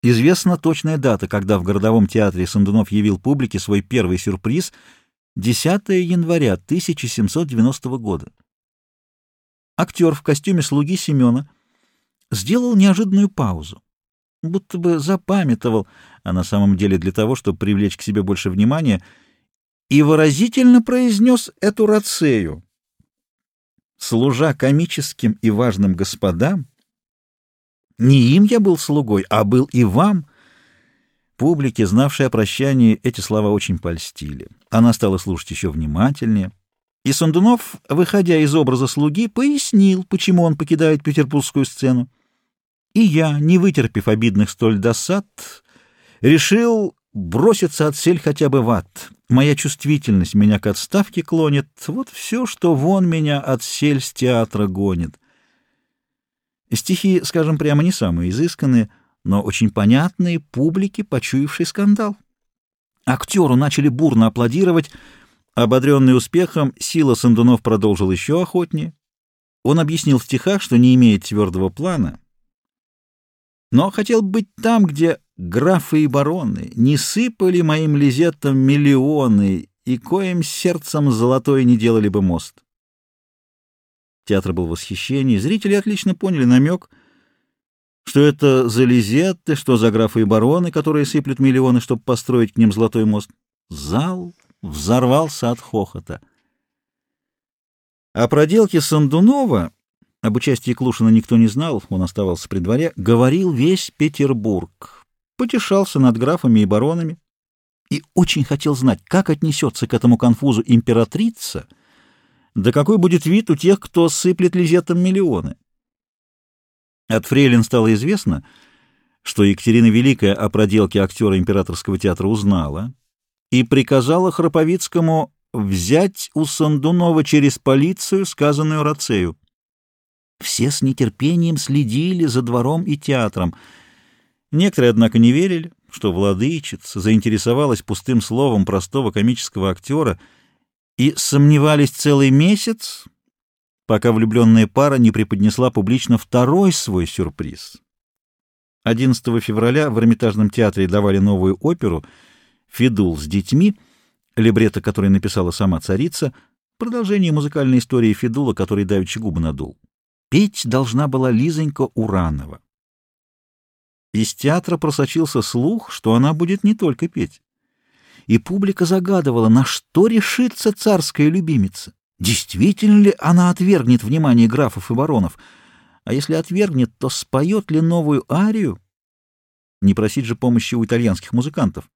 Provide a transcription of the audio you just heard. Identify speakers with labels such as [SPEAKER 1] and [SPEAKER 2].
[SPEAKER 1] Известна точная дата, когда в городовом театре Сандунов явил публике свой первый сюрприз — 10 января 1790 года. Актер в костюме слуги Семена сделал неожиданную паузу, будто бы запамятовал, а на самом деле для того, чтобы привлечь к себе больше внимания, и выразительно произнес эту рацею: «Служа комическим и важным господам, не им я был слугой, а был и вам». Публике, знавшей о прощании, эти слова очень польстили. Она стала слушать еще внимательнее, и Сандунов, выходя из образа слуги, пояснил, почему он покидает петербургскую сцену. И я, не вытерпев обидных столь досад, решил броситься отсель хотя бы в ад. Моя чувствительность меня к отставке клонит. Вот все, что вон меня отсель с театра гонит. Стихи, скажем прямо, не самые изысканные, но очень понятные публике, почуявшей скандал. Актеру начали бурно аплодировать. Ободренный успехом, Сила Сандунов продолжил еще охотнее. Он объяснил в стихах, что не имеет твердого плана, но хотел быть там, где графы и бароны не сыпали моим лизетом миллионы и коим сердцем золотой не делали бы мост. Театр был в восхищении, зрители отлично поняли намек, что это за лизеты, что за графы и бароны, которые сыплют миллионы, чтобы построить к ним золотой мост. Зал взорвался от хохота. О проделке Сандунова, об участии Клушина никто не знал, он оставался при дворе, говорил весь Петербург, потешался над графами и баронами и очень хотел знать, как отнесется к этому конфузу императрица, да какой будет вид у тех, кто сыплет лизетом миллионы. От фрейлин стало известно, что Екатерина Великая о проделке актера Императорского театра узнала и приказала Храповицкому взять у Сандунова через полицию сказанную рацею. Все с нетерпением следили за двором и театром. Некоторые, однако, не верили, что владычица заинтересовалась пустым словом простого комического актера, и сомневались целый месяц, пока влюбленная пара не преподнесла публично второй свой сюрприз. 11 февраля в Эрмитажном театре давали новую оперу «Федул с детьми», либретто которой написала сама царица, продолжение музыкальной истории Федула, который давеча губы надул. Петь должна была Лизонька Уранова. Из театра просочился слух, что она будет не только петь. И публика загадывала, на что решится царская любимица. Действительно ли она отвергнет внимание графов и баронов? А если отвергнет, то споет ли новую арию? Не просить же помощи у итальянских музыкантов.